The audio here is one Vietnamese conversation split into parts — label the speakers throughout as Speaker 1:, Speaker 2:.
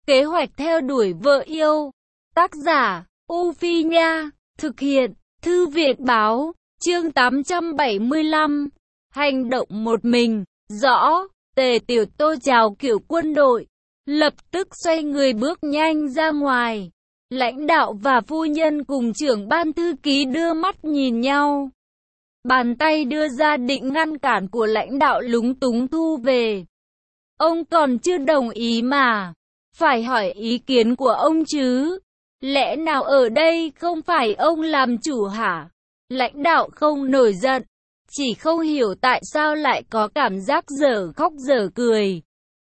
Speaker 1: Kế hoạch theo đuổi vợ yêu. Tác giả, U Phi Nha. Thực hiện, Thư viện Báo. Chương 875. Hành động một mình. Rõ, Tề Tiểu Tô chào kiểu quân đội. Lập tức xoay người bước nhanh ra ngoài. Lãnh đạo và phu nhân cùng trưởng ban thư ký đưa mắt nhìn nhau. Bàn tay đưa ra định ngăn cản của lãnh đạo lúng túng thu về. Ông còn chưa đồng ý mà. Phải hỏi ý kiến của ông chứ. Lẽ nào ở đây không phải ông làm chủ hả? Lãnh đạo không nổi giận. Chỉ không hiểu tại sao lại có cảm giác dở khóc dở cười.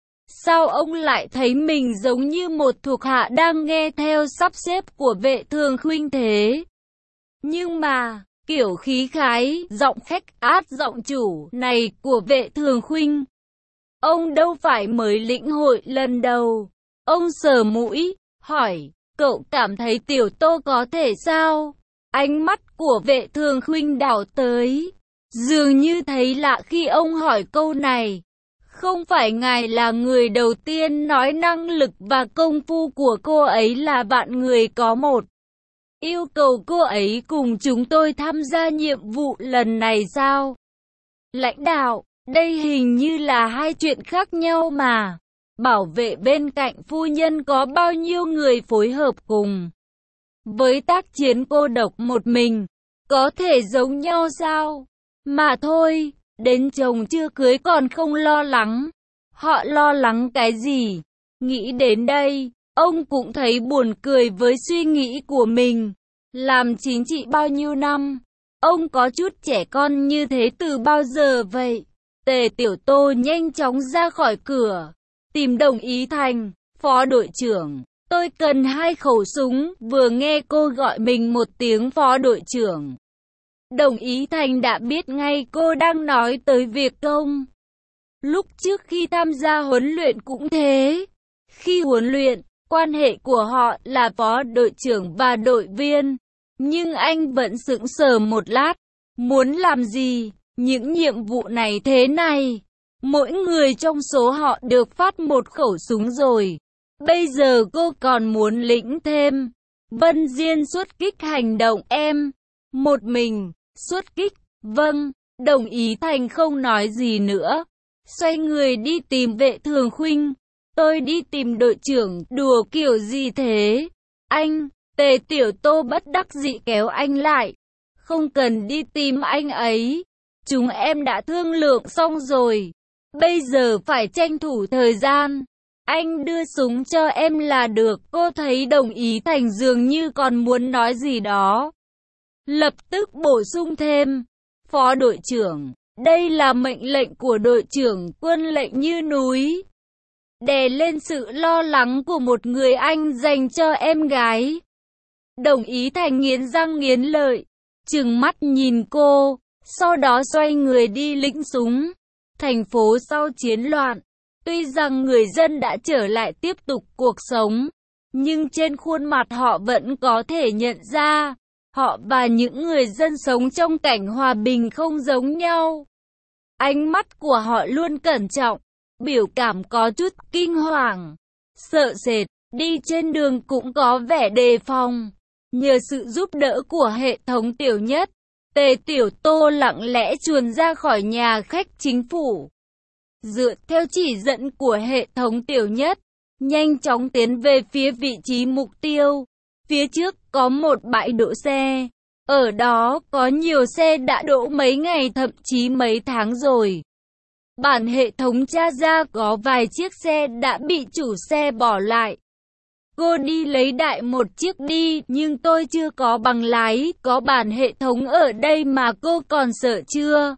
Speaker 1: Sao ông lại thấy mình giống như một thuộc hạ đang nghe theo sắp xếp của Vệ Thường Khuynh thế? Nhưng mà, kiểu khí khái, giọng khách át giọng chủ này của Vệ Thường Khuynh, ông đâu phải mới lĩnh hội lần đầu. Ông sờ mũi, hỏi, cậu cảm thấy Tiểu Tô có thể sao? Ánh mắt của Vệ Thường Khuynh đảo tới, dường như thấy lạ khi ông hỏi câu này. Không phải ngài là người đầu tiên nói năng lực và công phu của cô ấy là vạn người có một. Yêu cầu cô ấy cùng chúng tôi tham gia nhiệm vụ lần này sao? Lãnh đạo, đây hình như là hai chuyện khác nhau mà. Bảo vệ bên cạnh phu nhân có bao nhiêu người phối hợp cùng với tác chiến cô độc một mình, có thể giống nhau sao? Mà thôi, đến chồng chưa cưới còn không lo lắng. Họ lo lắng cái gì? Nghĩ đến đây, ông cũng thấy buồn cười với suy nghĩ của mình. Làm chính trị bao nhiêu năm, ông có chút trẻ con như thế từ bao giờ vậy? Tề Tiểu Tô nhanh chóng ra khỏi cửa, tìm Đồng Ý Thành. Phó đội trưởng, tôi cần 2 khẩu súng. Vừa nghe cô gọi mình một tiếng phó đội trưởng, Đồng Ý Thành đã biết ngay cô đang nói tới việc công. Lúc trước khi tham gia huấn luyện cũng thế. Khi huấn luyện, quan hệ của họ là phó đội trưởng và đội viên. Nhưng anh vẫn sững sờ một lát. Muốn làm gì? Những nhiệm vụ này thế này. Mỗi người trong số họ được phát 1 khẩu súng rồi. Bây giờ cô còn muốn lĩnh thêm. Vân Diên xuất kích hành động em. Một mình, xuất kích, vâng. Đồng Ý Thành không nói gì nữa. Xoay người đi tìm Vệ Thường Khuynh. Tôi đi tìm đội trưởng, đùa kiểu gì thế? Anh, Tề Tiểu Tô bất đắc dĩ kéo anh lại. Không cần đi tìm anh ấy. Chúng em đã thương lượng xong rồi. Bây giờ phải tranh thủ thời gian. Anh đưa súng cho em là được. Cô thấy Đồng Ý Thành dường như còn muốn nói gì đó. Lập tức bổ sung thêm. Phó đội trưởng, đây là mệnh lệnh của đội trưởng, quân lệnh như núi. Đè lên sự lo lắng của một người anh dành cho em gái. Đồng Ý Thành nghiến răng nghiến lợi, trừng mắt nhìn cô, sau đó xoay người đi lĩnh súng. Thành phố sau chiến loạn, tuy rằng người dân đã trở lại tiếp tục cuộc sống, nhưng trên khuôn mặt họ vẫn có thể nhận ra, họ và những người dân sống trong cảnh hòa bình không giống nhau. Ánh mắt của họ luôn cẩn trọng, biểu cảm có chút kinh hoàng, sợ sệt, đi trên đường cũng có vẻ đề phòng. Nhờ sự giúp đỡ của hệ thống Tiểu Nhất, Tề Tiểu Tô lặng lẽ chuồn ra khỏi nhà khách chính phủ. Dựa theo chỉ dẫn của hệ thống Tiểu Nhất, nhanh chóng tiến về phía vị trí mục tiêu. Phía trước có một bãi đỗ xe. Ở đó có nhiều xe đã đỗ mấy ngày thậm chí mấy tháng rồi. Bản hệ thống tra ra có vài chiếc xe đã bị chủ xe bỏ lại. Cô đi lấy đại một chiếc đi, nhưng tôi chưa có bằng lái. Có bản hệ thống ở đây mà cô còn sợ chưa?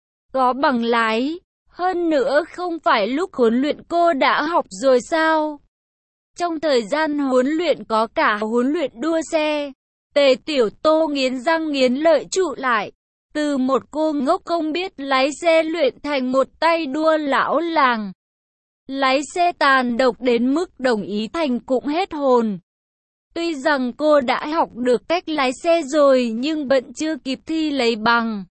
Speaker 1: Có bằng lái. Hơn nữa không phải lúc huấn luyện cô đã học rồi sao? Trong thời gian huấn luyện có cả huấn luyện đua xe. Tề Tiểu Tô nghiến răng nghiến lợi trụ lại. Từ một cô ngốc không biết lái xe luyện thành một tay đua lão làng. Lái xe tàn độc đến mức Đồng Ý Thành cũng hết hồn. Tuy rằng cô đã học được cách lái xe rồi nhưng vẫn chưa kịp thi lấy bằng.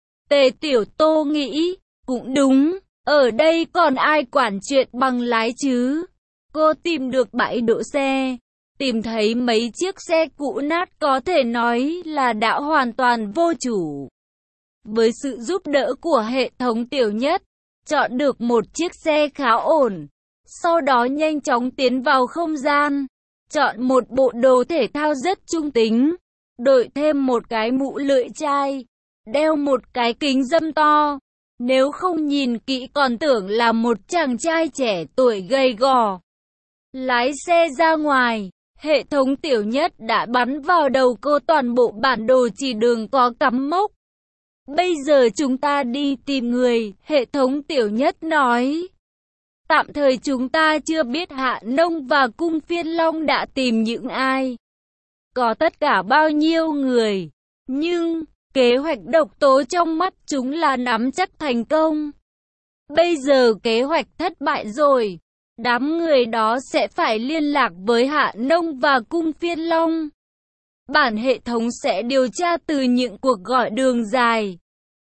Speaker 1: Tề Tiểu Tô nghĩ, cũng đúng, ở đây còn ai quản chuyện bằng lái chứ? Cô tìm được bãi đỗ xe, tìm thấy mấy chiếc xe cũ nát có thể nói là đã hoàn toàn vô chủ. Với sự giúp đỡ của hệ thống Tiểu Nhất, chọn được một chiếc xe khá ổn. Sau đó nhanh chóng tiến vào không gian, chọn một bộ đồ thể thao rất trung tính, đội thêm một cái mũ lưỡi chai, đeo một cái kính râm to. Nếu không nhìn kỹ còn tưởng là một chàng trai trẻ tuổi gầy gò. Lái xe ra ngoài, hệ thống Tiểu Nhất đã bắn vào đầu cô toàn bộ bản đồ chỉ đường có cắm mốc. Bây giờ chúng ta đi tìm người, hệ thống Tiểu Nhất nói. Tạm thời chúng ta chưa biết Hạ Nông và Cung Phiên Long đã tìm những ai, có tất cả bao nhiêu người, nhưng kế hoạch độc tố trong mắt chúng là nắm chắc thành công. Bây giờ kế hoạch thất bại rồi, đám người đó sẽ phải liên lạc với Hạ Nông và Cung Phiên Long. Bản hệ thống sẽ điều tra từ những cuộc gọi đường dài,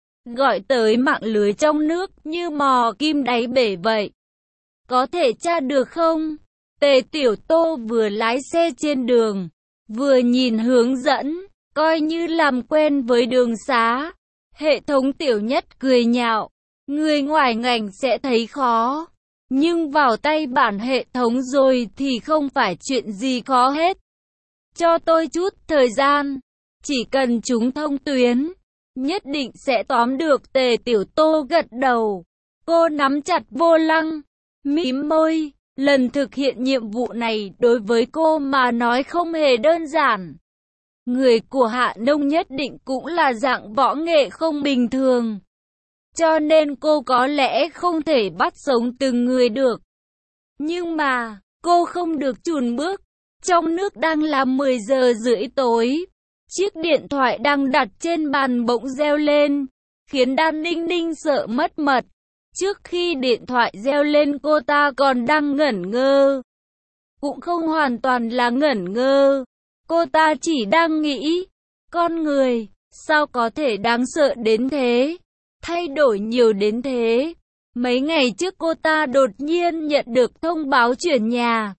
Speaker 1: gọi tới mạng lưới trong nước như mò kim đáy bể vậy. Có thể tra được không? Tề Tiểu Tô vừa lái xe trên đường, vừa nhìn hướng dẫn, coi như làm quen với đường xá. Hệ thống Tiểu Nhất cười nhạo, người ngoài ngành sẽ thấy khó, nhưng vào tay bản hệ thống rồi thì không phải chuyện gì khó hết. Cho tôi chút thời gian, chỉ cần chúng thông tuyến, nhất định sẽ tóm được. Tề Tiểu Tô gật đầu, cô nắm chặt vô lăng, mím môi. Lần thực hiện nhiệm vụ này đối với cô mà nói không hề đơn giản. Người của Hạ Nông nhất định cũng là dạng võ nghệ không bình thường, cho nên cô có lẽ không thể bắt sống từng người được. Nhưng mà, cô không được chùn bước. Trong nước đang là 10 giờ rưỡi tối. Chiếc điện thoại đang đặt trên bàn bỗng reo lên, khiến Đan Ninh Ninh sợ mất mật. Trước khi điện thoại reo lên cô ta còn đang ngẩn ngơ. Cũng không hoàn toàn là ngẩn ngơ. Cô ta chỉ đang nghĩ, con người, sao có thể đáng sợ đến thế? Thay đổi nhiều đến thế. Mấy ngày trước cô ta đột nhiên nhận được thông báo chuyển nhà.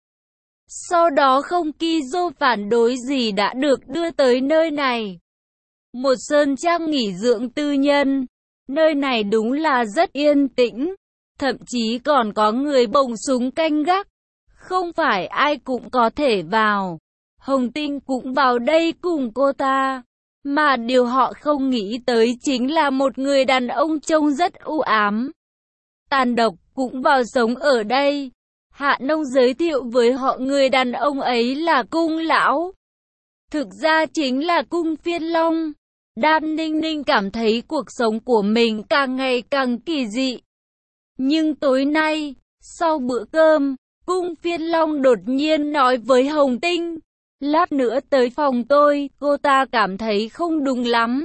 Speaker 1: Sau đó không Kizo phản đối gì đã được đưa tới nơi này. Một sơn trang nghỉ dưỡng tư nhân. Nơi này đúng là rất yên tĩnh. Thậm chí còn có người bồng súng canh gác. Không phải ai cũng có thể vào. Hồng Tinh cũng vào đây cùng cô ta. Mà điều họ không nghĩ tới chính là một người đàn ông trông rất u ám, tàn độc cũng vào sống ở đây. Hạ Nông giới thiệu với họ người đàn ông ấy là Cung Lão. Thực ra chính là Cung Phiên Long. Đan Ninh Ninh cảm thấy cuộc sống của mình càng ngày càng kỳ dị. Nhưng tối nay, sau bữa cơm, Cung Phiên Long đột nhiên nói với Hồng Tinh, lát nữa tới phòng tôi. Cô ta cảm thấy không đúng lắm,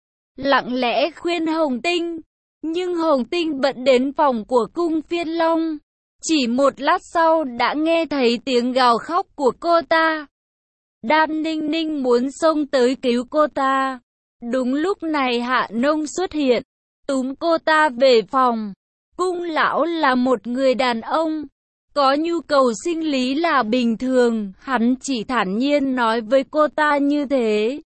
Speaker 1: lặng lẽ khuyên Hồng Tinh, nhưng Hồng Tinh bận đến phòng của Cung Phiên Long. Chỉ một lát sau đã nghe thấy tiếng gào khóc của cô ta. Đan Ninh Ninh muốn xông tới cứu cô ta. Đúng lúc này Hạ Nông xuất hiện, túm cô ta về phòng. Cung Lão là một người đàn ông, có nhu cầu sinh lý là bình thường, hắn chỉ thản nhiên nói với cô ta như thế.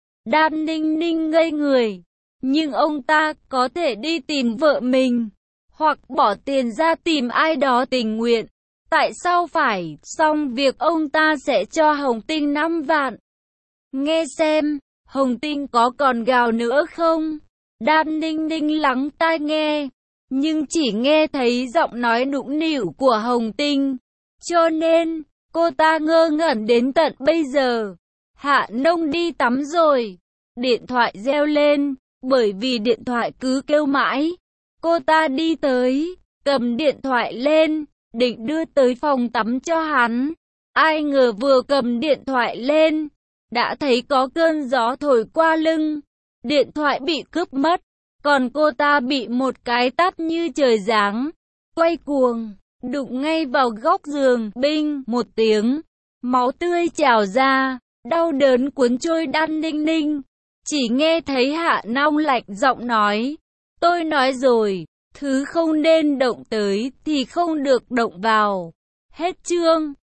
Speaker 1: Đan Ninh Ninh ngây người, nhưng ông ta có thể đi tìm vợ mình, hoặc bỏ tiền ra tìm ai đó tình nguyện. Tại sao phải? Xong việc ông ta sẽ cho Hồng Tinh 5 vạn. Nghe xem, Hồng Tinh có còn gào nữa không? Đan Ninh Ninh lắng tai nghe, nhưng chỉ nghe thấy giọng nói nũng nịu của Hồng Tinh, cho nên cô ta ngơ ngẩn đến tận bây giờ. Hạ Nông đi tắm rồi. Điện thoại reo lên, bởi vì điện thoại cứ kêu mãi. Cô ta đi tới, cầm điện thoại lên, định đưa tới phòng tắm cho hắn. Ai ngờ vừa cầm điện thoại lên, đã thấy có cơn gió thổi qua lưng. Điện thoại bị cướp mất, còn cô ta bị một cái tát như trời giáng. Quay cuồng, đụng ngay vào góc giường, binh một tiếng, máu tươi trào ra, đau đớn cuốn trôi Đan Ninh Ninh. Chỉ nghe thấy Hạ Nông lạnh giọng nói, tôi nói rồi, thứ không nên động tới thì không được động vào. Hết chương.